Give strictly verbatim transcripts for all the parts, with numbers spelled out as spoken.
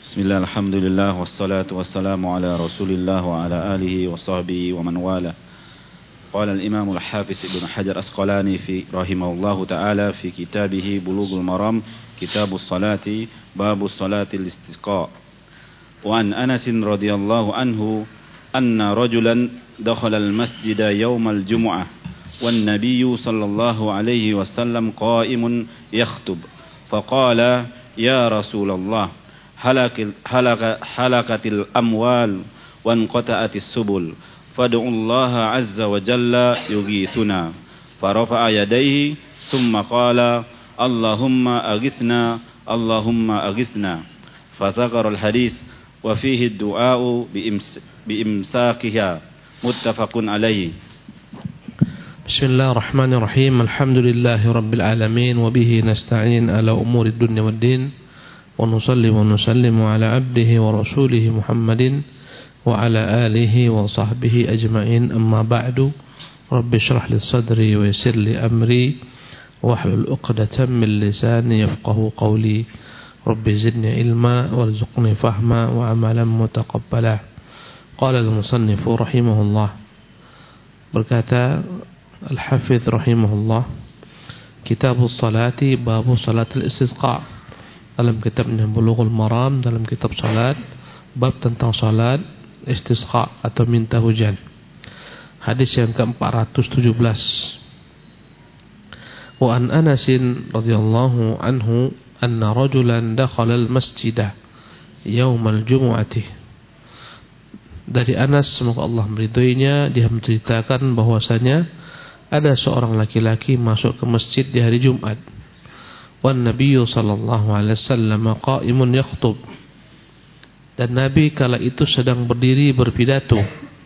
Bismillah, alhamdulillah, wassalatu wassalamu ala rasulillah wa ala alihi wa sahbihi wa man wala. Qala al-imam al-hafiz ibn Hajar Asqalani fi rahimahullahu ta'ala fi kitabihi Bulughul Maram, kitabus salati, babus salati al-istisqa. Wa an Anas radhiyallahu anhu anna rajulan dakhala al-masjida yawm al-jum'ah wan nabiyyu sallallahu alaihi wasallam qa'imun yakhtub. Faqala ya Rasulullah halak halak halakatil amwal wan qata'atis subul fad'ullaha azza wa jalla yughithuna farafa'a yadayhi summa qala Allahumma aghithna Allahumma aghithna fadzakara al hadits wa fihi ad-du'a'u bi imsakiha muttafaqun alayhi. Bismillahirrahmanirrahim. Alhamdulillahi rabbil alamin wa bihi nasta'in ala umuri dunya waddin. Wa nusalli wa nusallimu ala abdihi wa rasulihi Muhammadin wa ala alihi wa sahbihi ajma'in, amma ba'du. Rabbi shrah li sadri wa yassir li amri wahlul 'uqdatam min lisani yafqahu qawli. Rabbi zidni ilma warzuqni fahma wa amalan mutaqabbala. Qala al-musannifu rahimahullah, berkata al-hafidz rahimahullah, kitabus salati babu salatul istisqa. Dalam kitabnya Bulughul Maram, dalam kitab salat, bab tentang salat istisqa atau minta hujan. Hadis yang ke empat ratus tujuh belas. Wa an Anas radhiyallahu anhu anna rajulan dakhala al-masjidah yaumal jumu'ati. Dari Anas, semoga Allah meridhoinya, dia menceritakan bahwasanya ada seorang laki-laki masuk ke masjid di hari Jumat. Wan nabiyyu sallallahu alaihi wasallam qa'imun yakhtub. Dan Nabi kala itu sedang berdiri berpidato.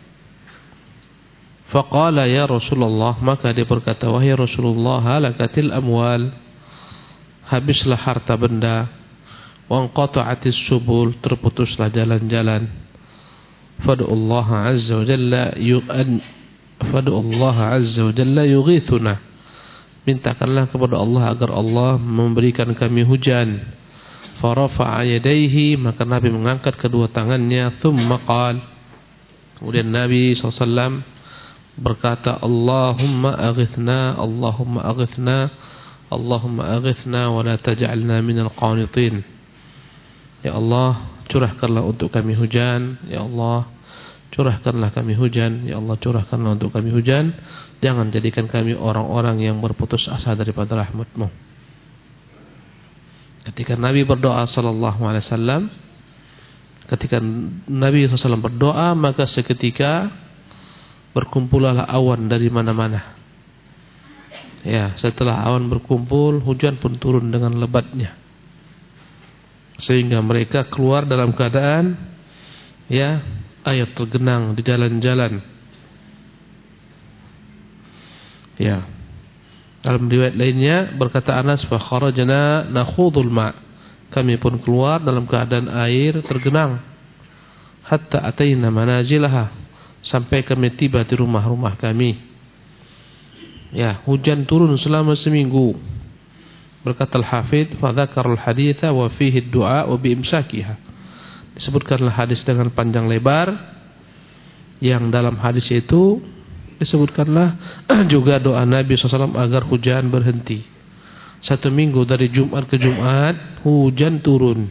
Faqala ya Rasulullah, maka dia berkata, wahai Rasulullah, halakatil amwal, habislah harta benda, wa qata'atis subul, terputuslah jalan-jalan. Fad'ullaha azza wa jalla yu'an Fad'ullaha azza wa jalla yughithuna. Mintakanlah kepada Allah agar Allah memberikan kami hujan. Farafa'a yadayhi, maka Nabi mengangkat kedua tangannya. Thumma qala, kemudian Nabi shallallahu alaihi wasallam berkata, Allahumma aghithna Allahumma aghithna Allahumma aghithna wa la taj'alna minal qanitin. Ya Allah, curahkanlah untuk kami hujan. Ya Allah, curahkanlah kami hujan. Ya Allah, curahkanlah untuk kami hujan. Jangan jadikan kami orang-orang yang berputus asa daripada rahmat-Mu. Ketika Nabi berdoa sallallahu alaihi wasallam, ketika Nabi sallallahu alaihi wasallam berdoa, maka seketika berkumpullah awan dari mana-mana. Ya, setelah awan berkumpul, hujan pun turun dengan lebatnya. Sehingga mereka keluar dalam keadaan ya, ayat tergenang di jalan-jalan. Ya. Dalam riwayat lainnya berkata Anas, fa kharajna nakhudul ma', kami pun keluar dalam keadaan air tergenang. Hatta ataina manazilaha, sampai kami tiba di rumah-rumah kami. Ya, hujan turun selama seminggu. Berkata al-hafidz, fa dzakara al-haditsa wa fihi ad-du'a wa bi imsakiha. Disebutkanlah hadis dengan panjang lebar, yang dalam hadis itu disebutkanlah juga doa Nabi shallallahu alaihi wasallam agar hujan berhenti. Satu minggu dari Jumat ke Jumat hujan turun.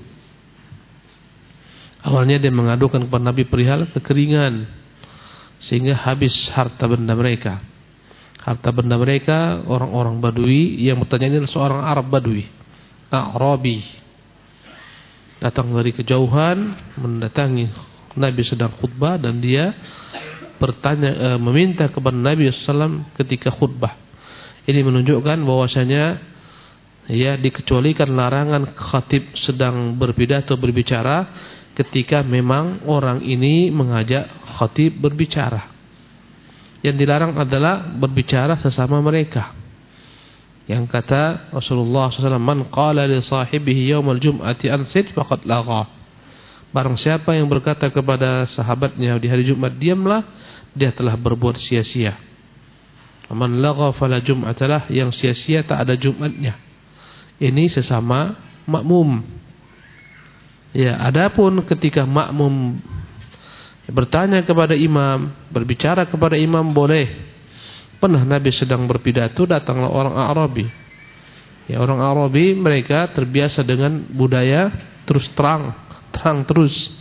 Awalnya dia mengadukan kepada Nabi perihal kekeringan, sehingga habis harta benda mereka. Harta benda mereka orang-orang Badui, yang bertanya ini adalah seorang Arab Badui, A'rabi, datang dari kejauhan mendatangi Nabi sedang khutbah, dan dia bertanya, e, meminta kepada Nabi shallallahu alaihi wasallam ketika khutbah. Ini menunjukkan bahwasanya ya, dikecualikan larangan khatib sedang berpidato berbicara ketika memang orang ini mengajak khatib berbicara. Yang dilarang adalah berbicara sesama mereka. Yang kata Rasulullah shallallahu alaihi wasallam, man qala li sahibihi yaumal jum'ati ansit faqad lagha. Barang siapa yang berkata kepada sahabatnya di hari Jumat, diamlah, dia telah berbuat sia-sia. Man lagha fala jum'atalah, yang sia-sia tak ada Jumatnya. Ini sesama makmum. Ya, adapun ketika makmum bertanya kepada imam, berbicara kepada imam boleh. Pernah Nabi sedang berpidato, datanglah orang Arabi. Ya, orang Arabi mereka terbiasa dengan budaya terus terang, terang terus.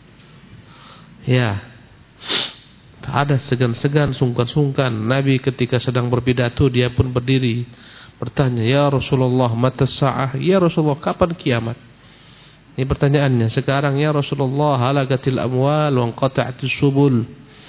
Ya, tak ada segan-segan, sungkan-sungkan. Nabi ketika sedang berpidato dia pun berdiri, bertanya, ya Rasulullah, mata sa'ah? Ya Rasulullah, kapan kiamat? Ini pertanyaannya. Sekarang, ya Rasulullah, halakatil amwal wa qata'atis subul.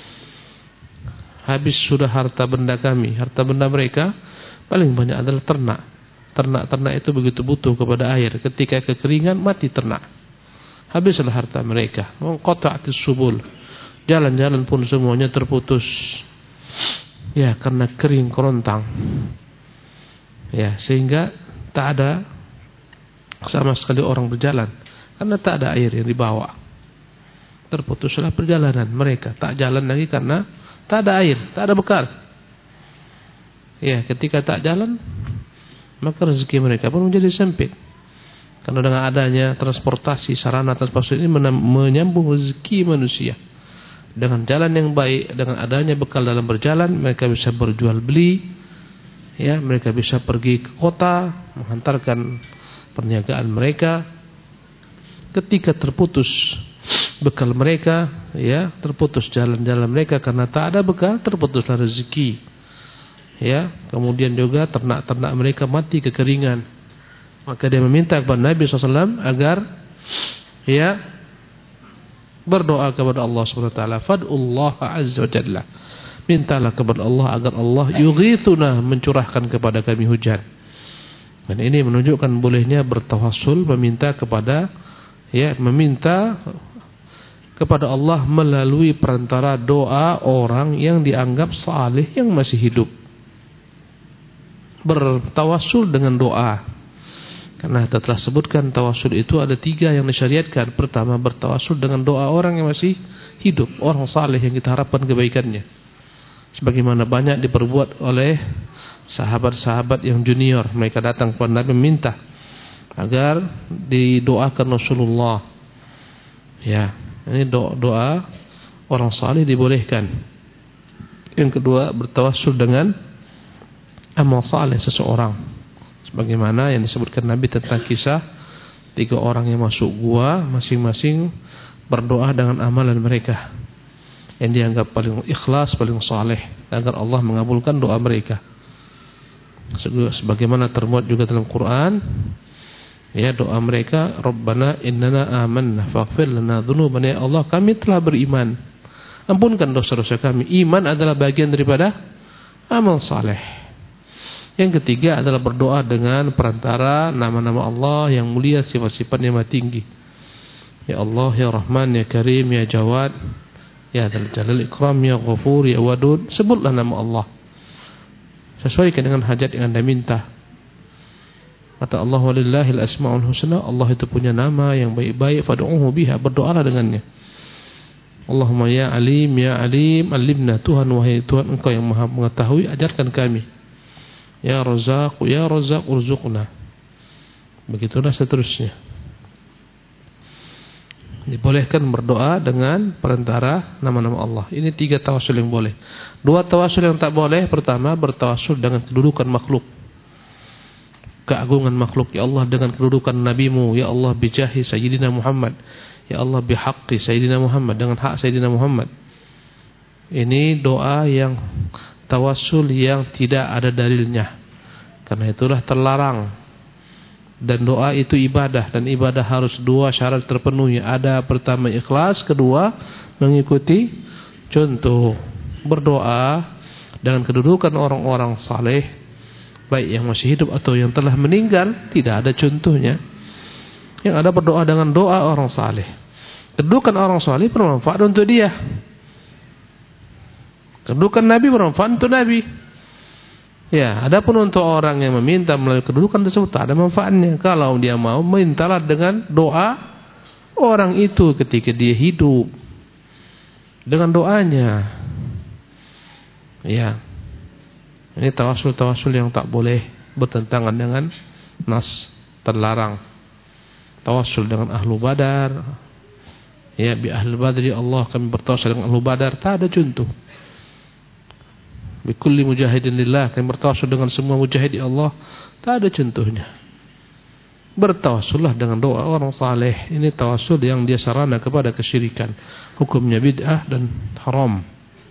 Habis sudah harta benda kami. Harta benda mereka paling banyak adalah ternak. Ternak-ternak itu begitu butuh kepada air. Ketika kekeringan, mati ternak. Habislah harta mereka. Wa qata'atis subul. Jalan-jalan pun semuanya terputus. Ya, karena kering kerontang. Ya, sehingga tak ada sama sekali orang berjalan. Karena tak ada air yang dibawa. Terputuslah perjalanan mereka. Tak jalan lagi karena tak ada air, tak ada bekal. Ya, ketika tak jalan, maka rezeki mereka pun menjadi sempit. Karena dengan adanya transportasi, sarana transportasi ini menyambung rezeki manusia. Dengan jalan yang baik, dengan adanya bekal dalam berjalan, mereka bisa berjual beli. Ya, mereka bisa pergi ke kota, menghantarkan perniagaan mereka. Ketika terputus bekal mereka, ya, terputus jalan-jalan mereka karena tak ada bekal, terputuslah rezeki. Ya, kemudian juga ternak-ternak mereka mati kekeringan. Maka dia meminta kepada Nabi shallallahu alaihi wasallam agar ya berdoa kepada Allah subhanahu wa taala, fad'ullah azza wa jalla. Mintalah kepada Allah agar Allah yughithuna, mencurahkan kepada kami hujan. Dan ini menunjukkan bolehnya bertawassul, meminta kepada ya, meminta kepada Allah melalui perantara doa orang yang dianggap saleh yang masih hidup. Bertawassul dengan doa. Karena kita telah sebutkan tawassul itu ada tiga yang disyariatkan. Pertama, bertawassul dengan doa orang yang masih hidup, orang saleh yang kita harapkan kebaikannya. Sebagaimana banyak diperbuat oleh sahabat-sahabat yang junior. Mereka datang kepada Nabi meminta agar didoakan Rasulullah. Ya, ini doa, doa orang saleh dibolehkan. Yang kedua, bertawassul dengan amal saleh seseorang. Sebagaimana yang disebutkan Nabi tentang kisah tiga orang yang masuk gua, masing-masing berdoa dengan amalan mereka yang dianggap paling ikhlas, paling saleh, agar Allah mengabulkan doa mereka. Sebagaimana termuat juga dalam Quran, ya, doa mereka, Rabbana innana amanna faghfir lana dzunubana, ya Allah kami telah beriman, ampunkan dosa-dosa kami. Iman adalah bagian daripada amal saleh. Yang ketiga adalah berdoa dengan perantara nama-nama Allah yang mulia, sifat-sifatnya yang tinggi. Ya Allah, ya Rahman, ya Karim, ya Jawad, ya Dzal Jalal Ikram, ya Ghafur, ya Wadud. Sebutlah nama Allah sesuaikan dengan hajat yang Anda minta. Kata Allah, walillahil asmaul husna, Allah itu punya nama yang baik-baik, fad'uhu biha, berdoalah dengannya. Allahumma ya alim, ya alim, alimna, Tuhan, wahai Tuhan Engkau yang maha mengetahui, ajarkan kami. Ya Razzaq, ya Razzaq, urzuqna. Begitulah seterusnya. Dibolehkan berdoa dengan perantara nama-nama Allah. Ini tiga tawassul yang boleh. Dua tawassul yang tak boleh. Pertama, bertawassul dengan kedudukan makhluk, keagungan makhluk. Ya Allah, dengan kedudukan nabimu. Ya Allah, bijahi Sayyidina Muhammad. Ya Allah, bihaqqi Sayyidina Muhammad, dengan hak Sayyidina Muhammad. Ini doa yang tawassul yang tidak ada dalilnya. Karena itulah terlarang. Dan doa itu ibadah, dan ibadah harus dua syarat terpenuhi. Ada pertama ikhlas, kedua mengikuti contoh. Berdoa dengan kedudukan orang-orang saleh, baik yang masih hidup atau yang telah meninggal, tidak ada contohnya. Yang ada berdoa dengan doa orang saleh. Kedudukan orang saleh bermanfaat untuk dia. Kedudukan Nabi bermanfaat untuk Nabi. Ya, adapun untuk orang yang meminta melalui kedudukan tersebut tak ada manfaatnya. Kalau dia mau, mintalah dengan doa orang itu ketika dia hidup, dengan doanya. Ya, ini tawassul-tawassul yang tak boleh, bertentangan dengan nas, terlarang. tawassul dengan ahlu Badar. Ya, bi ahli Badri Allah kami bertawassul dengan ahlu Badar, tak ada contoh. Bi kulli mujahidin lillah kami bertawassul dengan semua mujahid Allah, tak ada contohnya. Bertawassullah dengan doa orang saleh. Ini tawassul yang dia sarana kepada kesyirikan. Hukumnya bid'ah dan haram.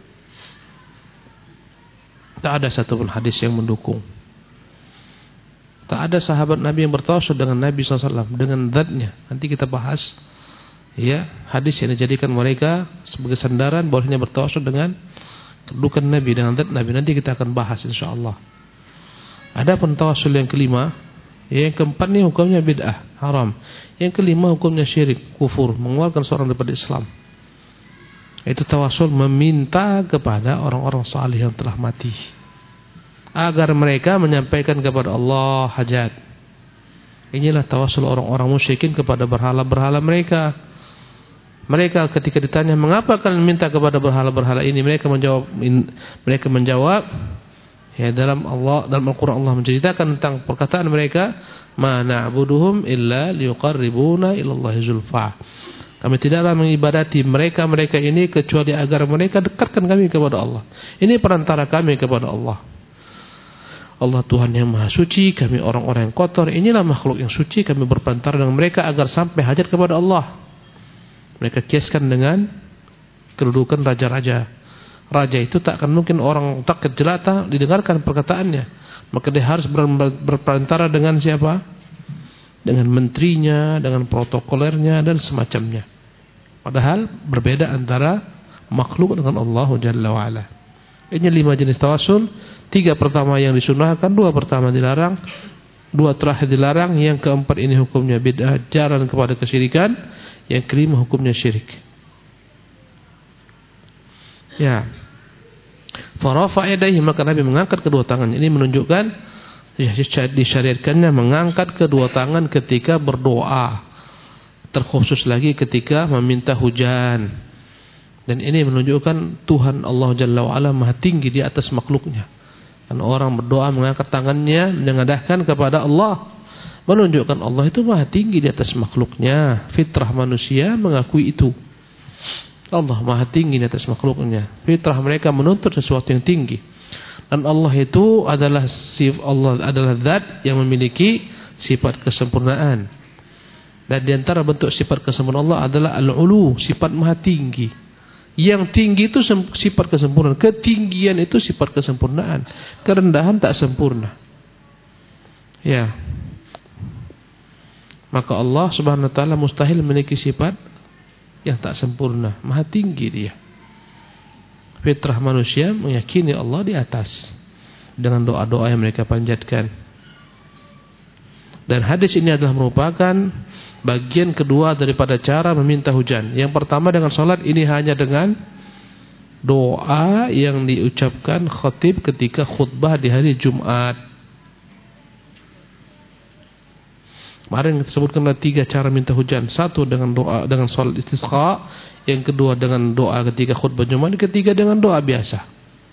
Tak ada satupun hadis yang mendukung. Tak ada sahabat Nabi yang bertawassul dengan Nabi shallallahu alaihi wasallam, dengan zatnya. Nanti kita bahas ya hadis yang dijadikan mereka sebagai sandaran bolehnya bertawassul dengan kedudukan Nabi, dengan zat Nabi. Nanti kita akan bahas insyaallah. Adapun tawassul yang kelima, yang keempat ini hukumnya bid'ah, haram. Yang kelima hukumnya syirik, kufur, mengeluarkan seorang daripada Islam. Itu tawassul meminta kepada orang-orang salih yang telah mati agar mereka menyampaikan kepada Allah hajat. Inilah tawassul orang-orang musyrikin kepada berhala-berhala mereka. Mereka ketika ditanya mengapa kalian minta kepada berhala-berhala ini, mereka menjawab mereka menjawab ya dalam Allah dalam Al-Qur'an Allah menceritakan tentang perkataan mereka, ma na'buduhum illa liqarribuna ilallahi zulfa. Kami tidaklah mengibadati mereka-mereka ini kecuali agar mereka dekatkan kami kepada Allah. Ini perantara kami kepada Allah. Allah Tuhan yang Maha Suci, kami orang-orang yang kotor. Inilah makhluk yang suci, kami berperantara dengan mereka agar sampai hajat kepada Allah. Mereka kiaskan dengan kedudukan raja-raja. Raja itu tak akan mungkin orang takut jelata didengarkan perkataannya. Maka dia harus berperantara dengan siapa? Dengan menterinya, dengan protokolernya dan semacamnya. Padahal berbeda antara makhluk dengan Allah Jalla wa'ala. Ini lima jenis tawassul. Tiga pertama yang disunahkan, dua pertama dilarang, dua terakhir dilarang. Yang keempat ini hukumnya bid'ah, jalan kepada kesyirikan. Yang kelima hukumnya syirik. Ya. Farafa yadayhi, maka Nabi mengangkat kedua tangan. Ini menunjukkan ya, disyariatkannya mengangkat kedua tangan ketika berdoa. Terkhusus lagi ketika meminta hujan. Dan ini menunjukkan Tuhan Allah Jalla wa'ala Maha tinggi di atas makhluknya. Dan orang berdoa mengangkat tangannya menengadahkan kepada Allah, menunjukkan Allah itu Maha tinggi di atas makhluknya. Fitrah manusia mengakui itu. Allah Maha tinggi di atas makhluknya. Fitrah mereka menuntut sesuatu yang tinggi. Dan Allah itu adalah sifat, Allah adalah zat yang memiliki sifat kesempurnaan. Dan di antara bentuk sifat kesempurnaan Allah adalah al-ulu, sifat Maha tinggi. Yang tinggi itu sifat kesempurnaan, ketinggian itu sifat kesempurnaan, kerendahan tak sempurna. Ya. Maka Allah Subhanahu wa taala mustahil memiliki sifat yang tak sempurna, Maha tinggi dia. Fitrah manusia meyakini Allah di atas dengan doa-doa yang mereka panjatkan. Dan hadis ini adalah merupakan bagian kedua daripada cara meminta hujan. Yang pertama dengan salat, ini hanya dengan doa yang diucapkan khatib ketika khutbah di hari Jumat. Kemarin kita sebutkan ada tiga cara minta hujan. Satu dengan doa dengan salat istisqa, yang kedua dengan doa ketika khutbah Jumat, yang ketiga dengan doa biasa.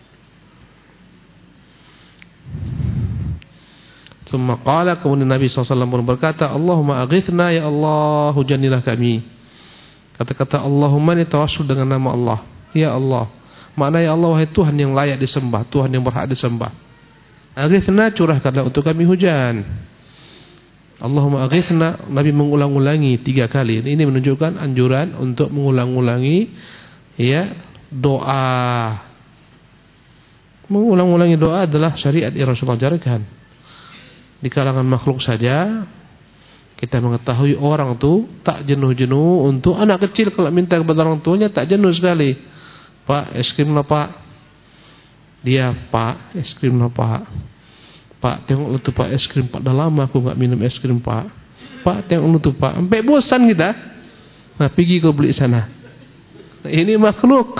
Tsumma qala, kemudian Nabi sallallahu alaihi wasallam pun berkata, Allahumma aghithna ya Allah, hujanilah kami. Kata-kata Allahumma ini tawassul dengan nama Allah. Ya Allah, makna ya Allah wahai Tuhan yang layak disembah, Tuhan yang berhak disembah. Aghithna, curahkanlah untuk kami hujan. Allahumma aghithna, Nabi mengulang-ulangi tiga kali. Ini menunjukkan anjuran untuk mengulang-ulangi ya doa. Mengulang-ulangi doa adalah syariat yang Rasulullah ajarkan. Di kalangan makhluk saja kita mengetahui orang tu tak jenuh-jenuh untuk anak kecil kalau minta kepada orang tuanya tak jenuh sekali. Pak, es krim lah Pak. Dia, Pak, es krim lah Pak. Pak, tengok lu tu Pak, es krim Pak. Dah lama aku enggak minum es krim Pak. Pak, tengok lu tu Pak. Sampai bosan kita. Nah, pergi kau beli sana. Nah, ini makhluk.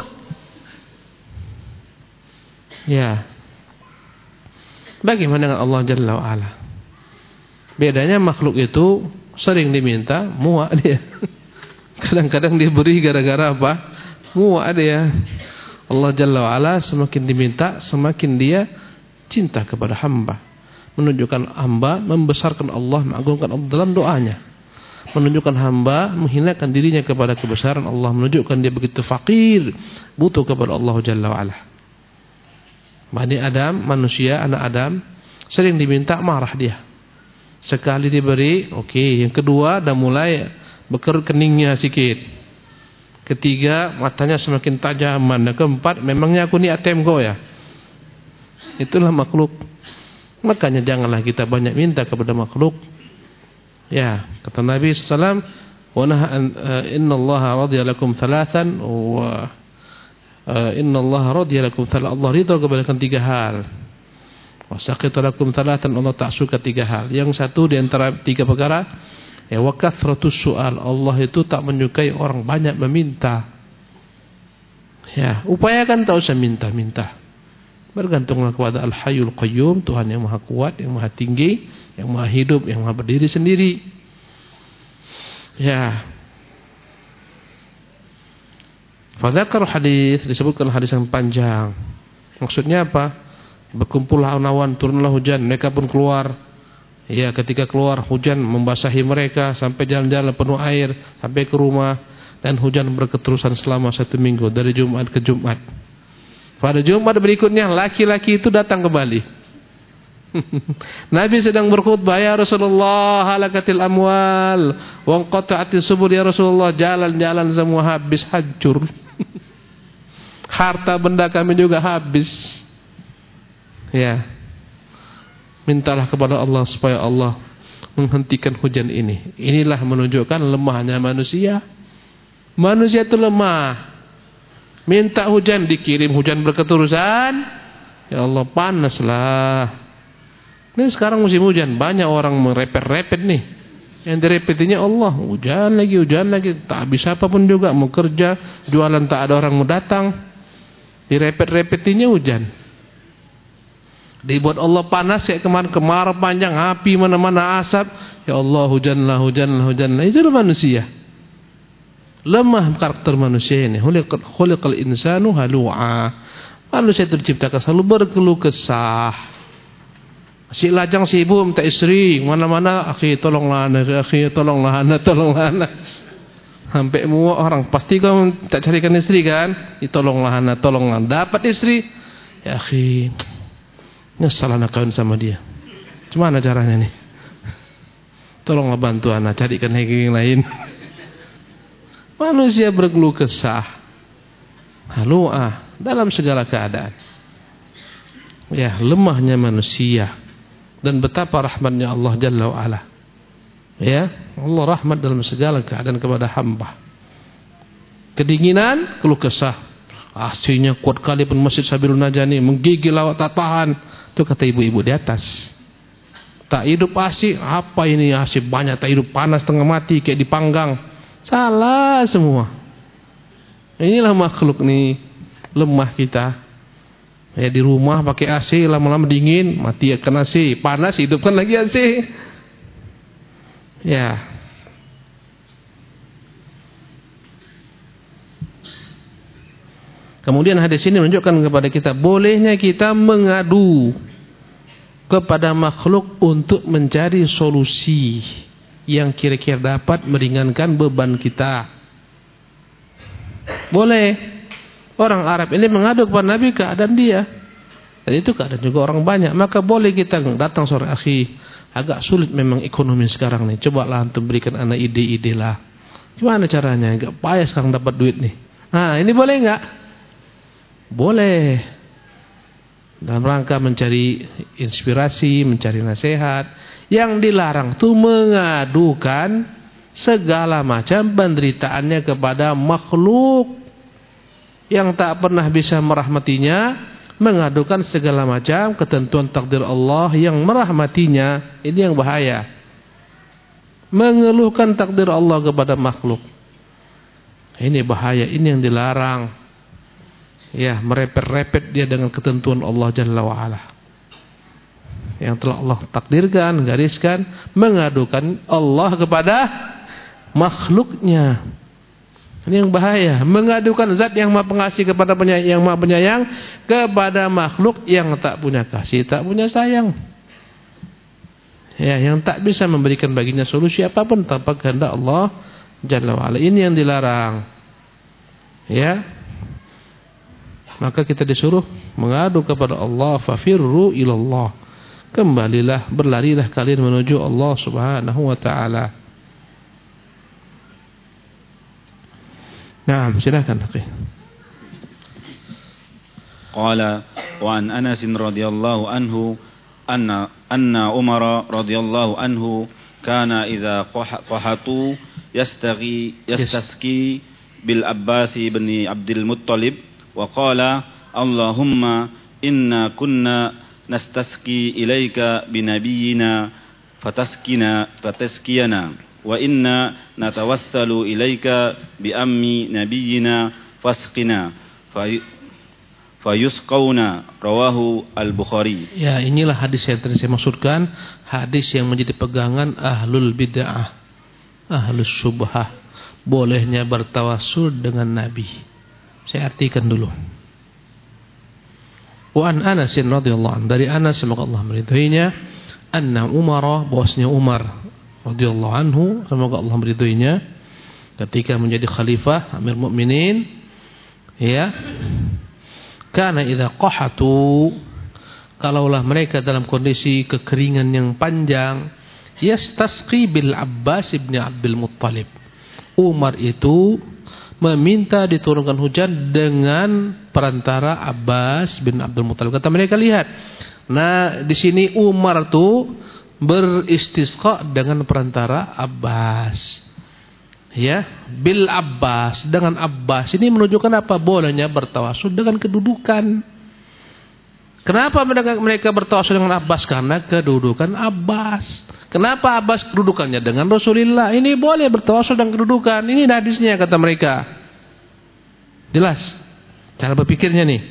Ya. Bagaimana dengan Allah Jalla wa'ala? Bedanya makhluk itu sering diminta, muak dia. Kadang-kadang diberi gara-gara apa? Muak dia. Allah Jalla wa'ala semakin diminta, semakin dia cinta kepada hamba. Menunjukkan hamba membesarkan Allah, mengagungkan Allah dalam doanya. menunjukkan hamba menghinakan dirinya kepada kebesaran Allah, menunjukkan dia begitu fakir, butuh kepada Allah Jalla wa'ala. Bani Adam, manusia, anak Adam, sering diminta, marah dia. Sekali diberi, oke. Okay. Yang kedua, dah mulai bekerut keningnya sikit. Ketiga, matanya semakin tajam. Dan keempat, memangnya aku ni A T M kau ya? Itulah makhluk. Makanya janganlah kita banyak minta kepada makhluk. Ya, kata Nabi sallallahu alaihi wasallam, wa naha inna Allah radiya lakum thalathan wa inna Allah radiya lakum thalathan. Allah ridha kepada kalian tiga hal. Wa saqita lakum thalathan, Allah tak suka tiga hal. Yang satu di antara tiga perkara, ya wa kathratus su'al, Allah itu tak menyukai orang banyak meminta. Ya, upayakan tak usah minta-minta. Bergantunglah kepada Al-Hayyul Qayyum, Tuhan yang Maha Kuat, yang Maha Tinggi, yang Maha Hidup, yang Maha berdiri sendiri. Ya. Fadzakar hadis, disebutkan hadis yang panjang. Maksudnya apa? Berkumpullah awan, turunlah hujan, mereka pun keluar. Ya, ketika keluar hujan membasahi mereka sampai jalan-jalan penuh air sampai ke rumah, dan hujan berketerusan selama satu minggu dari Jumat ke Jumat. Pada Jumat berikutnya laki-laki itu datang kembali. Nabi sedang berkhutbah, ya Rasulullah, halakatil amwal wa qata'atis subul, ya Rasulullah, jalan-jalan semua habis, hancur. Harta benda kami juga habis. Ya. Mintalah kepada Allah supaya Allah menghentikan hujan ini. Inilah menunjukkan lemahnya manusia. Manusia itu lemah. Minta hujan, dikirim hujan berketerusan. Ya Allah, panaslah. Ini sekarang musim hujan, banyak orang merepet-repet nih. Yang direpetinya Allah, hujan lagi, hujan lagi. Tak habis apapun juga, mau kerja, jualan tak ada orang mau datang. Direpet-repetinya hujan. Dibuat Allah panas kayak kemarin, kemarau panjang, api mana-mana, asap. Ya Allah, hujanlah, hujanlah, hujanlah. Itulah manusia. Lemah karakter manusia ini. Khuliqal insanu halu'a. Manusia itu diciptakan selalu berkeluh kesah. Si lajang sibuk minta istri, mana-mana, akhi tolonglah anak, akhi tolonglah anak, tolonglah anak. Sampai muak orang, pasti kau tak carikan istri kan? Tolonglah anak, tolonglah. Dapat istri, ya akhi, nyesal anak kawin sama dia. Gimana caranya nih? Tolonglah bantu anak, carikan yang lain. Manusia berkeluh kesah, halu'ah dalam segala keadaan. Ya, lemahnya manusia dan betapa rahmatnya Allah Jalla wa'ala. Ya, Allah rahmat dalam segala keadaan kepada hamba. Kedinginan, keluh kesah. Aslinya kuat kali pun Masjid Sabilun Najani, menggigil awak tak tahan. Itu kata ibu-ibu di atas. Tak hidup asik, apa ini asik banyak, tak hidup panas tengah mati kayak dipanggang. Salah semua. Inilah makhluk nih, lemah kita. Ya, di rumah pakai A C, lama-lama dingin, mati akan A C. Panas, hidupkan lagi A C. Ya. Kemudian hadis ini menunjukkan kepada kita bolehnya kita mengadu kepada makhluk untuk mencari solusi yang kira-kira dapat meringankan beban kita. Boleh. Orang Arab ini mengadu kepada Nabi keadaan dia. Dan itu keadaan juga orang banyak. Maka boleh kita datang sore, akhi, agak sulit memang ekonomi sekarang nih. Coba lah untuk berikan anak ide-ide lah. Gimana caranya? Agak payah sekarang dapat duit nih. Nah, ini boleh enggak? Boleh. Dalam rangka mencari inspirasi, mencari nasihat. Yang dilarang itu mengadukan segala macam penderitaannya kepada makhluk yang tak pernah bisa merahmatinya, mengadukan segala macam ketentuan takdir Allah yang merahmatinya. Ini yang bahaya. Mengeluhkan takdir Allah kepada makhluk, ini bahaya, ini yang dilarang. Ya, merepet-repet dia dengan ketentuan Allah Jalla wa'ala yang telah Allah takdirkan, gariskan, mengadukan Allah kepada makhluknya. Ini yang bahaya, mengadukan zat yang Maha Pengasih kepada penyayang, yang Maha Penyayang kepada makhluk yang tak punya kasih, tak punya sayang. Ya, yang tak bisa memberikan baginya solusi apapun tanpa kehendak Allah Jalla wa'ala. Ini yang dilarang. Ya. Maka kita disuruh mengadu kepada Allah, fafirru ilallah. Kembalilah, berlarilah kalian menuju Allah Subhanahu wa taala. Nah, silakan. Qala wa an Anas radhiyallahu anhu anna anna Umar radhiyallahu anhu kana idza qahatu yastaghi yastasqi bil Abbas bin Abdul Muttalib wa qala Allahumma inna kunna nastasqi ilaika binabiyyina fataskina fataskiyana wa inna natawassalu ilaika bi ammi nabiyyina fasqina fayusqauna rawahu al-Bukhari. Ya, inilah hadis yang tadi saya maksudkan, hadis yang menjadi pegangan ahlul bid'ah, ahlus syubhah, bolehnya bertawassul dengan nabi. Saya artikan dulu. Wa an Anas radhiyallahu anhu, dari Anas semoga Allah meridhoinya, anna Umar, bosnya Umar radhiyallahu anhu semoga Allah meridhoinya, ketika menjadi khalifah Amir Mukminin, ya, karena idza qahatu, kalaulah mereka dalam kondisi kekeringan yang panjang, yastasqi bil Abbas bin Abdul Muttalib. Umar itu meminta diturunkan hujan dengan perantara Abbas bin Abdul Muttalib. Kata mereka, lihat. Nah, di sini Umar tuh beristisqa dengan perantara Abbas. Ya, bil Abbas, dengan Abbas. Ini menunjukkan apa? Bolehnya bertawassul dengan kedudukan. Kenapa mereka bertawassul dengan Abbas? Karena kedudukan Abbas. Kenapa Abbas kedudukannya dengan Rasulullah? Ini boleh bertawassul dengan kedudukan. Ini hadisnya kata mereka. Jelas cara berpikirnya nih.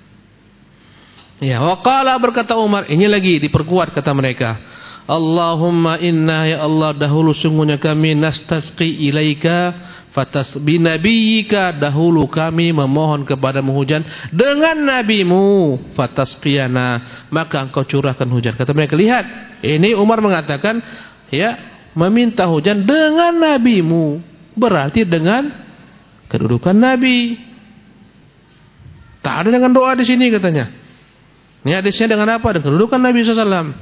Ya, waqala, berkata Umar, ini lagi diperkuat kata mereka. Allahumma inna, ya Allah, dahulu sungguhnya kami nastasqi ilaika fatas binabiyyika, dahulu kami memohon kepadamu hujan dengan nabimu, fatasqiyana, maka engkau curahkan hujan. Kata mereka, lihat, ini Umar mengatakan, ya, meminta hujan dengan nabimu, berarti dengan kedudukan nabi. Tak ada dengan doa di sini katanya. Ini hadisnya dengan apa? Dengan kedudukan Nabi sallallahu alaihi wasallam.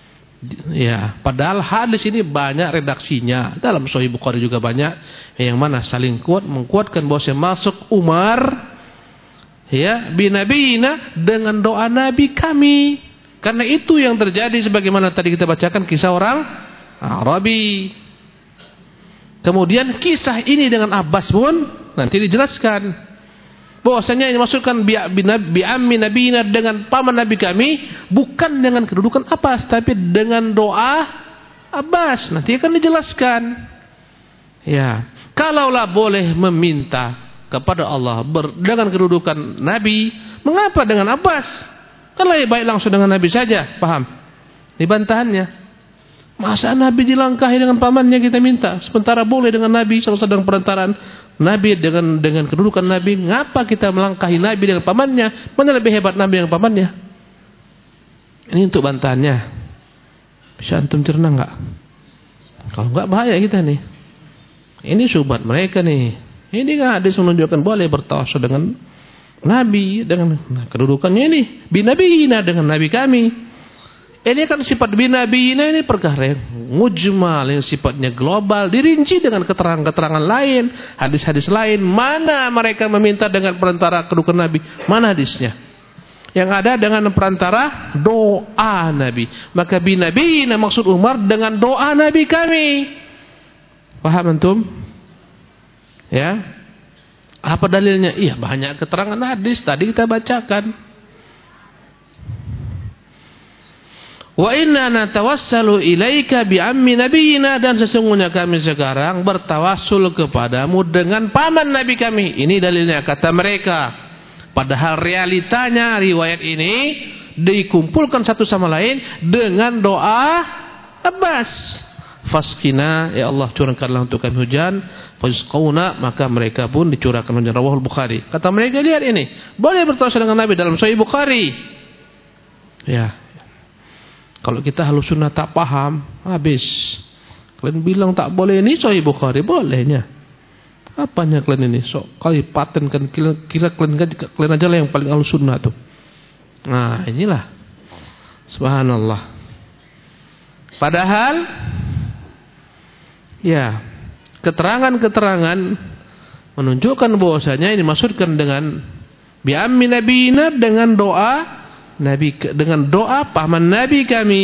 Ya, padahal hadis ini banyak redaksinya. Dalam Sahih Bukhari juga banyak yang mana saling kuat mengkuatkan bahwa masuk Umar, ya, binabiyina, dengan doa Nabi kami. Karena itu yang terjadi sebagaimana tadi kita bacakan kisah orang Arabi. Kemudian kisah ini dengan Abbas pun nanti dijelaskan. Bahwasanya yang dimaksudkan bi ammi nabiyina, dengan paman nabi kami, bukan dengan kedudukan Abbas, tapi dengan doa Abbas. Nanti akan dijelaskan. Ya, kalaulah boleh meminta kepada Allah ber, dengan kedudukan nabi, mengapa dengan Abbas? Kan lebih baik langsung dengan nabi saja. Paham? Ini bantahannya. Masa nabi dilangkahi dengan pamannya kita minta, sementara boleh dengan nabi sallallahu alaihi wasallam perantaraan nabi dengan dengan kedudukan nabi, ngapa kita melangkahi nabi dengan pamannya? Mana lebih hebat nabi dengan pamannya? Ini untuk bantahannya. Bisa antum cerna enggak? Kalau enggak bahaya kita nih. Ini syubhat mereka nih. Ini kan hadis menunjukkan boleh bertawassul dengan nabi, dengan nah, kedudukannya ini binabiyina, dengan nabi kami. Ini kan sifat binabiyina, ini perkara yang mujmal, yang sifatnya global, dirinci dengan keterangan-keterangan lain, hadis-hadis lain. Mana mereka meminta dengan perantara kedudukan nabi? Mana hadisnya? Yang ada dengan perantara doa nabi. Maka binabiyina maksud Umar dengan doa nabi kami. Paham antum? Ya. Apa dalilnya? Iya, banyak keterangan hadis tadi kita bacakan. Wa inna natawassalu ilaika bi ammi nabiyina, dan sesungguhnya kami sekarang bertawassul kepadamu dengan paman nabi kami. Ini dalilnya kata mereka. Padahal realitanya riwayat ini dikumpulkan satu sama lain dengan doa Abbas. Fasqina, ya Allah curahkanlah untuk kami hujan. Fasqauna, maka mereka pun dicurahkan hujan. Rawahul Bukhari. Kata mereka, lihat ini, boleh bertawassul dengan nabi dalam Sahih Bukhari. Ya. Kalau kita Ahlus Sunnah tak paham, habis. Kalian bilang tak boleh ini Sahih Bukhari, bolehnya. Apanya kalian ini? Sok kali patenkan, kira, kira kalian, kalian aja lah yang paling Ahlus Sunnah tuh. Nah, inilah. Subhanallah. Padahal ya, keterangan-keterangan menunjukkan bahwasanya ini dimaksudkan dengan bi'ammi nabiyina, dengan doa Nabi, dengan doa paman Nabi kami.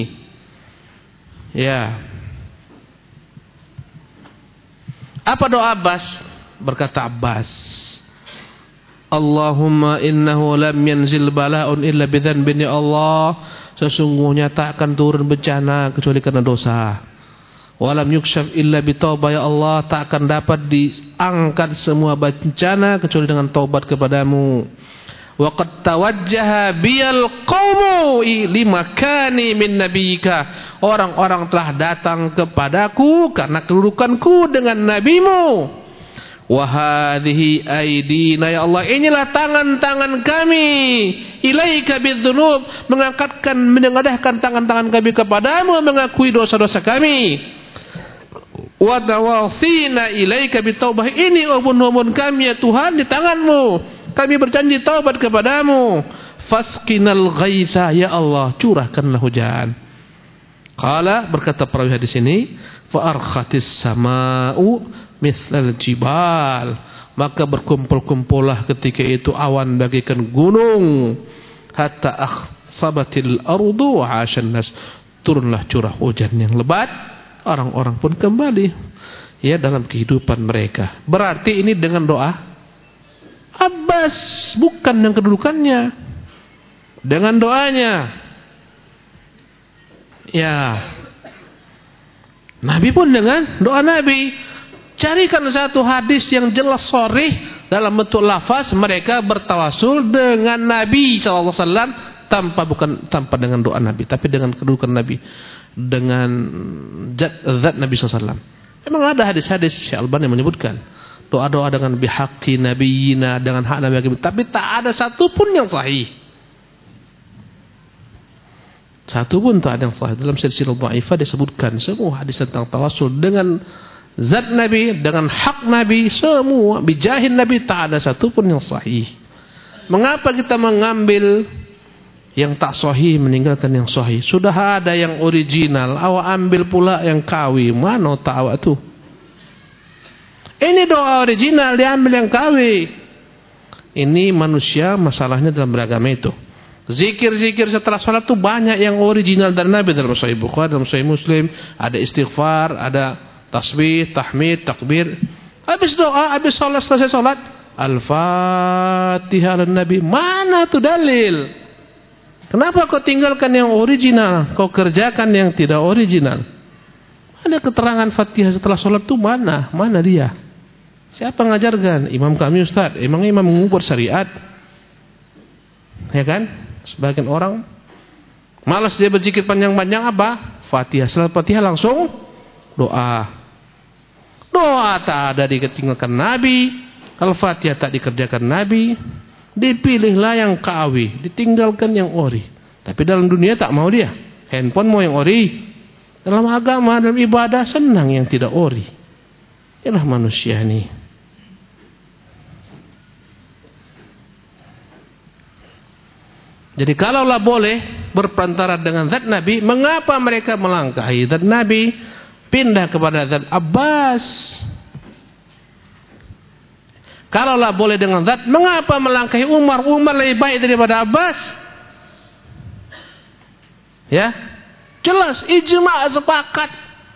Ya. Apa doa Abbas? Berkata Abbas, Allahumma innahu lam yanzil bala'un illa bidhanbin, ya Allah, sesungguhnya tak akan turun bencana kecuali karena dosa. Walam yukshaf illa bitawbah, ya Allah, tak akan dapat diangkat semua bencana kecuali dengan taubat kepadamu. Wa qad tawajjaha biyal qaumu limakani min nabiyika, orang-orang telah datang kepadaku karena kedudukanku dengan nabimu. Wa hadhihi aidina, ya Allah, inilah tangan-tangan kami, ilaika bidzunub, mengangkatkan, menengadahkan tangan-tangan kami kepadamu, mengakui dosa-dosa kami. Wa tawasina ilaika bitaubah, ini ubun-ubun kami ya Tuhan di tanganmu, kami berjanji taubat kepadamu. Fasqinal ghaitha, ya Allah, curahkanlah hujan. Qala, berkata perawi hadis ini, fa arkhatis sama'u mithlal jibal, maka berkumpul-kumpullah ketika itu awan bagaikan gunung, hatta akhsabatil ardu wa 'ashan nas, turunlah curah hujan yang lebat, orang-orang pun kembali ya dalam kehidupan mereka. Berarti ini dengan doa Abbas, bukan yang kedudukannya, dengan doanya. Ya, Nabi pun dengan doa Nabi. Carikan satu hadis yang jelas sharih dalam bentuk lafaz mereka bertawasul dengan Nabi sallallahu alaihi wasallam tanpa bukan tanpa dengan doa Nabi, tapi dengan kedudukan Nabi, dengan zat, zat Nabi sallallahu alaihi wasallam. Memang ada hadis-hadis, Syekh Albani menyebutkan doa-doa dengan bihaqqi nabiyina, dengan hak Nabi, tapi tak ada satu pun yang sahih. Satu pun tak ada yang sahih. Dalam silsilah dhaifah disebutkan semua hadis tentang tawasul dengan zat Nabi, dengan hak Nabi, semua bijahin Nabi, tak ada satu pun yang sahih. Mengapa kita mengambil yang tak sahih, meninggalkan yang sahih? Sudah ada yang original, awak ambil pula yang kawi. Mana tak awak tu? Ini doa original, diambil yang kawi. Ini manusia masalahnya dalam beragama itu. Zikir-zikir setelah sholat tu banyak yang original dari Nabi, dalam Sahih Bukhari, dalam Sahih Muslim, ada istighfar, ada tasbih, tahmid, takbir. Habis doa, habis sholat, selesai sholat, Al-Fatihah ala Nabi. Mana tu dalil? Kenapa kau tinggalkan yang original, kau kerjakan yang tidak original? Ada keterangan Fatihah setelah sholat tu mana? Mana dia? Siapa mengajarkan? Imam kami Ustaz. Emang imam mengubur syariat? Ya kan? Sebagian orang malas dia berzikir panjang-panjang, apa? Fatihah. Setelah Fatihah langsung doa. Doa tak ada ditinggalkan Nabi, Al-Fatihah tak dikerjakan Nabi. Dipilihlah yang kawi, ditinggalkan yang ori. Tapi dalam dunia tak mau dia. Handphone mau yang ori. Dalam agama, dalam ibadah senang yang tidak ori. Inilah manusia ini. Jadi kalaulah boleh berperantara dengan zat Nabi, mengapa mereka melangkahi zat Nabi, pindah kepada zat Abbas? Kalaulah boleh dengan zat, mengapa melangkahi Umar? Umar lebih baik daripada Abbas. Ya, jelas ijma' sepakat.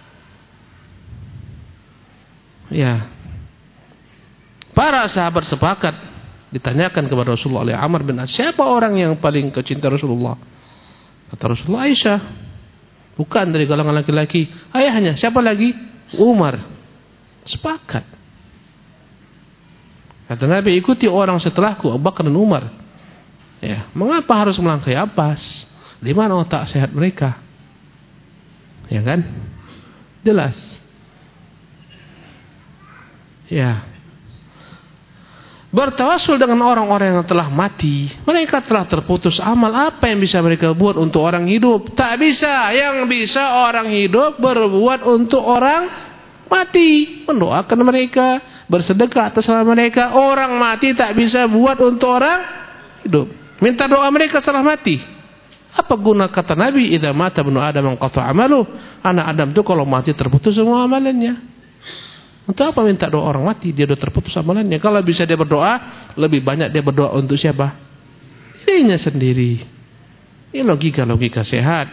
Ya, para sahabat sepakat. Ditanyakan kepada Rasulullah oleh Amr bin As, siapa orang yang paling kecinta Rasulullah? Kata Rasulullah, Aisyah. Bukan dari kalangan laki-laki. Ayahnya, siapa lagi? Umar. Sepakat. Kata Nabi, ikuti orang setelahku, Abu Bakar dan Umar. Ya, mengapa harus melangkahi Abbas? Di mana otak sehat mereka? Ya kan? Jelas. Ya. bertawasul dengan orang-orang yang telah mati. Mereka telah terputus amal. Apa yang bisa mereka buat untuk orang hidup? Tak bisa. Yang bisa orang hidup berbuat untuk orang mati. Mendoakan mereka, bersedekah atas nama mereka. Orang mati tak bisa buat untuk orang hidup. Minta doa mereka setelah mati. Apa guna kata Nabi, idza mata ibnu Adam anqata amaluh. Anak Adam itu kalau mati terputus semua amalannya. Untuk apa minta doa orang mati? Dia sudah terputus amalannya. Kalau bisa dia berdoa, lebih banyak dia berdoa untuk siapa? Dirinya sendiri. Ini logika-logika sehat.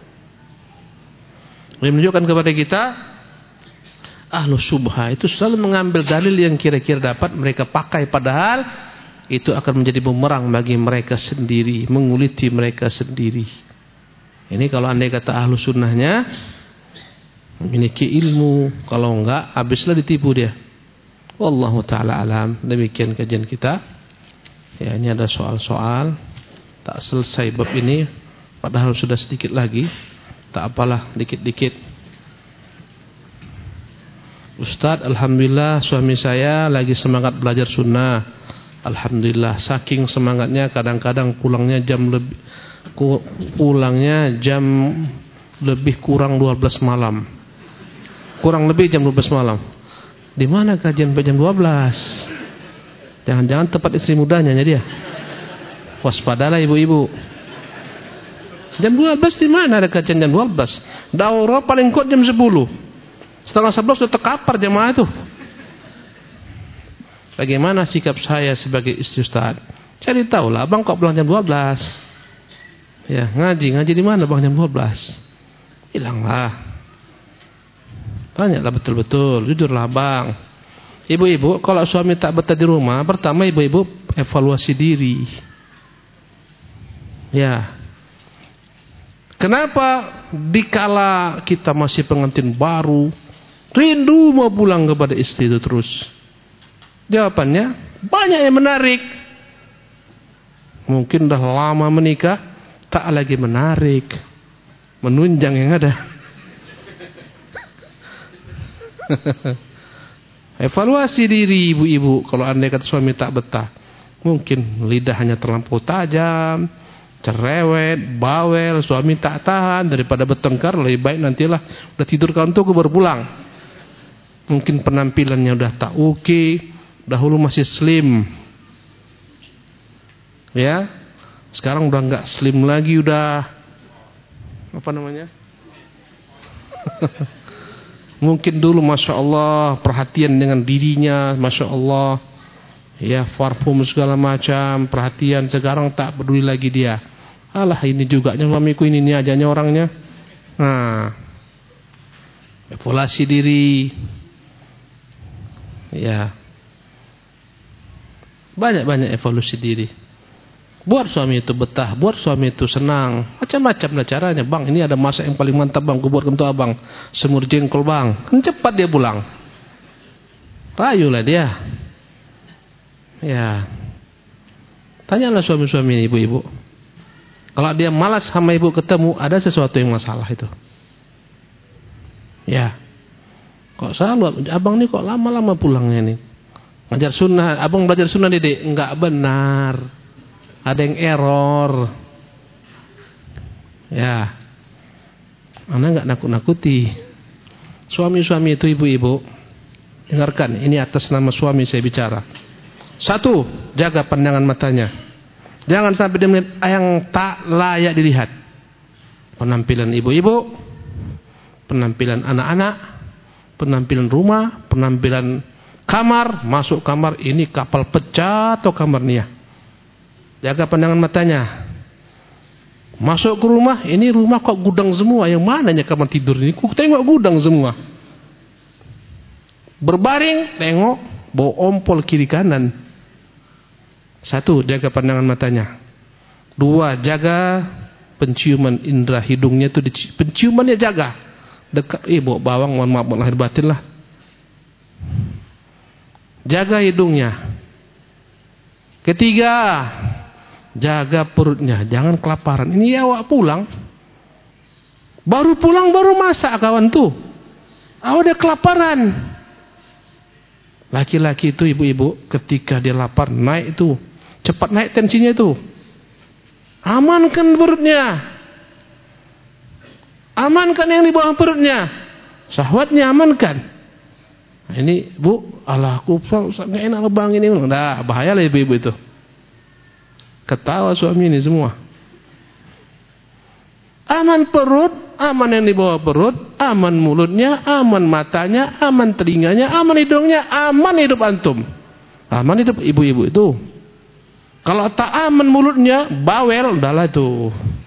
Ini menunjukkan kepada kita, ahlus syubhah itu selalu mengambil dalil yang kira-kira dapat mereka pakai, padahal itu akan menjadi bumerang bagi mereka sendiri, menguliti mereka sendiri. Ini kalau andai kata ahlu sunnahnya memiliki ilmu, kalau enggak habislah ditipu dia. Wallahu ta'ala alam. Demikian kajian kita. Ya, ini ada soal-soal, tak selesai bab ini, padahal sudah sedikit lagi. Tak apalah, dikit-dikit. Ustaz, alhamdulillah suami saya lagi semangat belajar sunnah. Alhamdulillah, saking semangatnya kadang-kadang pulangnya jam lebih pulangnya jam lebih kurang dua belas malam. Kurang lebih jam dua belas malam. Di mana kajian jam dua belas? Jangan-jangan tempat istri mudanya dia. Waspadalah ibu-ibu. Jam dua belas di mana ada kajian jam dua belas? Daurah paling kuat jam sepuluh. Setengah sebelas sudah terkapar jemaah itu. Bagaimana sikap saya sebagai istri Ustaz? Cari tahu lah, abang kok pulang jam dua belas? Ya, ngaji, ngaji di mana bang jam dua belas? Hilanglah. Tanyalah betul-betul, jujurlah bang. Ibu-ibu, kalau suami tak betah di rumah, pertama ibu-ibu evaluasi diri. Ya. Kenapa dikala kita masih pengantin baru, rindu mau pulang kepada istri itu terus? Jawabannya banyak yang menarik. Mungkin dah lama menikah, tak lagi menarik, menunjang yang ada. Evaluasi diri ibu-ibu. Kalau andai kata suami tak betah, mungkin lidahnya terlampau tajam, cerewet, bawel, suami tak tahan, daripada bertengkar lebih baik nantilah udah tidur kantuk baru pulang. Mungkin penampilannya udah tak oke, okay. Dahulu masih slim, ya, sekarang udah nggak slim lagi, udah apa namanya? Mungkin dulu masya Allah perhatian dengan dirinya, masya Allah, ya, parfum segala macam, perhatian. Sekarang tak peduli lagi dia. Alah, ini juga suamiku ini, ini ajanya orangnya. Nah, evaluasi diri, ya. Banyak-banyak evaluasi diri. Buat suami itu betah, buat suami itu senang. Macam-macam lah caranya. Bang, ini ada masak yang paling mantap bang, gue buatkan untuk abang. Semur jengkol bang. Kan cepat dia pulang. Rayulah dia. Ya. Tanyalah suami-suami ibu-ibu. Kalau dia malas sama ibu ketemu, ada sesuatu yang masalah itu. Ya. Kok selalu abang ini kok lama-lama pulangnya nih? Ngajar sunnah, abang belajar sunnah Dede, enggak benar. Ada yang error. Ya. Anak enggak nakut-nakuti. Suami-suami itu ibu-ibu, dengarkan, ini atas nama suami saya bicara. Satu, jaga pandangan matanya. Jangan sampai dia melihat yang tak layak dilihat. Penampilan ibu-ibu, penampilan anak-anak, penampilan rumah, penampilan kamar, masuk kamar, ini kapal pecah atau kamar Nia. Jaga pandangan matanya. Masuk ke rumah, ini rumah kok gudang semua. Yang mananya kamar tidur ini? Ku tengok gudang semua. Berbaring, tengok bau ompol kiri kanan. Satu, jaga pandangan matanya. Dua, jaga penciuman indera hidungnya itu, penciumannya jaga. Dekat, eh bau bawang, mohon maaf lahir batin lah. Jaga hidungnya. Ketiga, jaga perutnya, jangan kelaparan. Ini awak pulang, baru pulang baru masak kawan tuh. Awak udah kelaparan. Laki-laki itu ibu-ibu ketika dia lapar naik itu, cepat naik tensinya itu. Amankan perutnya. Amankan yang di bawah perutnya. Syahwatnya amankan. Nah, ini bu, alah aku nggak enak lebang ini. Nah, bahaya lah ibu-ibu itu. Ketawa suami ini semua. Aman perut, aman yang di bawah perut, aman mulutnya, aman matanya, aman telinganya, aman hidungnya, aman hidup antum. Aman hidup ibu-ibu itu. Kalau tak aman mulutnya, bawel, udahlah itu.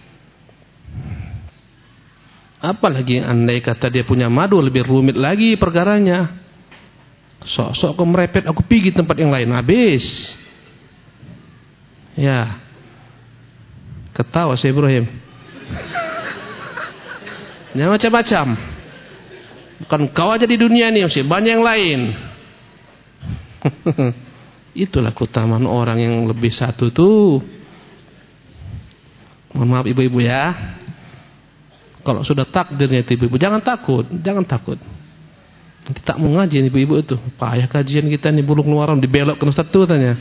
Apalagi andai kata dia punya madu, lebih rumit lagi perkaranya. Sok-sok aku merepet, aku pergi tempat yang lain, habis. Ya. Ketawa si Ibrahim. Ya macam-macam. Bukan kau aja di dunia ini, masih banyak yang lain. Itulah keutamaan orang yang lebih satu tuh. Mohon maaf ibu-ibu ya. Kalau sudah takdirnya itu ibu-ibu, jangan takut, jangan takut. Nanti tak mau ngaji ibu-ibu itu. Payah kajian kita nih buluk luaran dibelok ke Ustaz tuh tanya.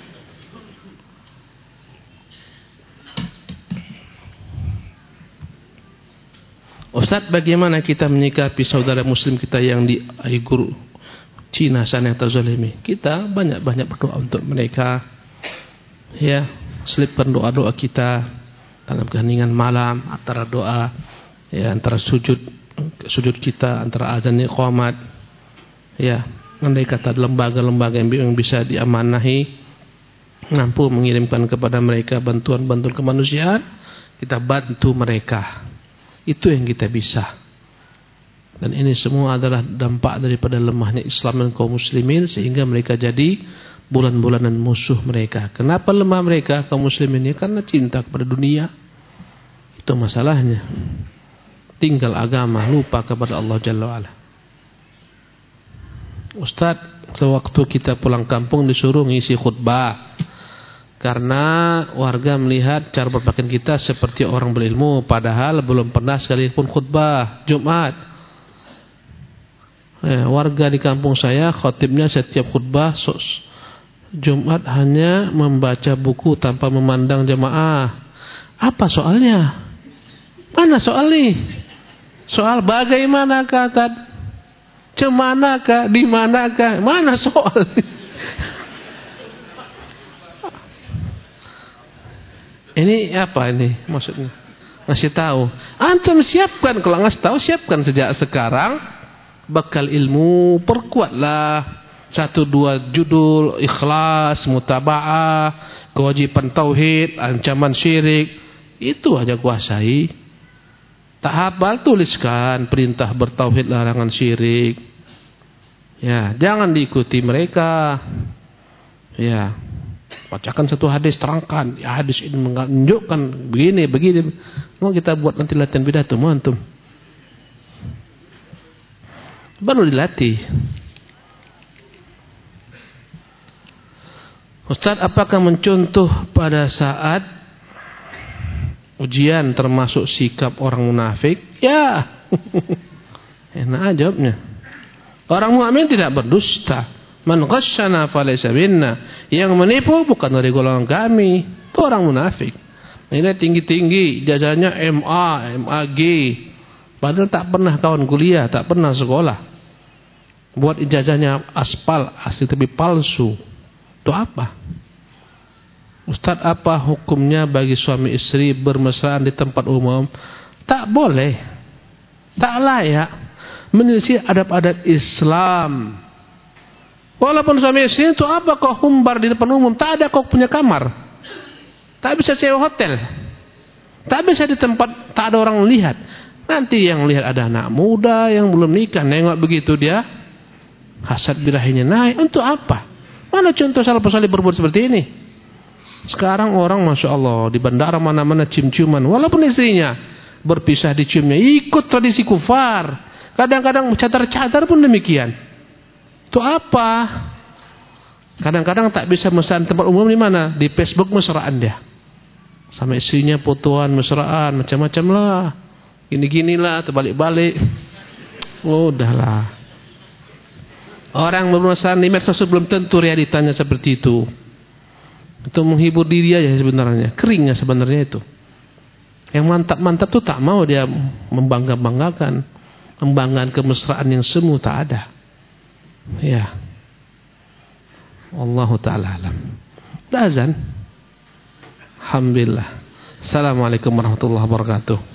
Ustaz, bagaimana kita menyikapi saudara muslim kita yang di Uighur Cina sana yang terzalimi? Kita banyak-banyak berdoa untuk mereka. Ya, selipkan doa-doa kita dalam keheningan malam, antara doa ya, antara sujud sujud kita, antara azan iqamat. Ya, andai kata lembaga-lembaga yang bisa diamanahi mampu mengirimkan kepada mereka bantuan-bantuan kemanusiaan, kita bantu mereka. Itu yang kita bisa. Dan ini semua adalah dampak daripada lemahnya Islam dan kaum muslimin, sehingga mereka jadi bulan-bulanan musuh mereka. Kenapa lemah mereka kaum muslimin ini? Karena cinta kepada dunia. Itu masalahnya. Tinggal agama, lupa kepada Allah Jalla wa'ala. Ustaz, sewaktu kita pulang kampung disuruh ngisi khutbah. Karena warga melihat cara berpakaian kita seperti orang berilmu, padahal belum pernah sekalipun khutbah Jumat. Eh, warga di kampung saya, khatibnya setiap khutbah Jumat hanya membaca buku tanpa memandang jemaah. Apa soalnya? Mana soal nih? Soal bagaimanakah, cemanakah, di manakah? Mana soal? Ini apa ini maksudnya? Ngasih tahu. Antum siapkan, kalau ngasih tahu siapkan sejak sekarang bekal ilmu, perkuatlah satu dua judul, ikhlas, mutaba'ah, kewajiban tauhid, ancaman syirik. Itu aja kuasai. Tak hafal tuliskan perintah bertauhid, larangan syirik. Ya, jangan diikuti mereka. Ya. Bacakan satu hadis, terangkan ya, hadis ini menunjukkan begini begini. Mau kita buat nanti latihan pidato antum. Baru dilatih. Ustaz, apakah mencontoh pada saat ujian termasuk sikap orang munafik? Ya. Enak jawabnya. Orang mukmin tidak berdusta. Man ghasyana falaysa minna. Yang menipu bukan dari golongan kami. Itu orang munafik. Ini tinggi-tinggi, ijazahnya M A, M A G. Padahal tak pernah kawan kuliah, tak pernah sekolah. Buat ijazahnya aspal, asli tapi palsu. Itu apa? Ustaz, apa hukumnya bagi suami istri bermesraan di tempat umum? Tak boleh. Tak layak. Menyelisih adab-adab Islam. Walaupun suami istri itu apa kau humbar di depan umum, tak ada kau punya kamar, tak bisa sewa hotel, tak bisa di tempat tak ada orang lihat. Nanti yang lihat ada anak muda yang belum nikah, nengok begitu dia hasad birahinya naik. Untuk apa? Mana contoh salafus saleh berbuat seperti ini? Sekarang orang masya Allah di bandara mana-mana cium-ciuman, walaupun istrinya berpisah diciumnya, ikut tradisi kufar. Kadang-kadang cadar-cadar pun demikian. Itu apa? Kadang-kadang tak bisa mesraan tempat umum di mana? Di Facebook mesraan dia. Sama istrinya fotoan mesraan macam-macam lah. Gini-ginilah, terbalik-balik. Oh, udahlah. Orang bermasalah di medsos belum tentu realitanya seperti itu. Itu menghibur diri aja sebenarnya. Keringnya sebenarnya itu. Yang mantap-mantap tuh tak mau dia membangga-banggakan, membanggakan kemesraan yang semu, tak ada. Ya. Wallahu ta'ala alam. Udah azan. Alhamdulillah. Assalamualaikum warahmatullahi wabarakatuh.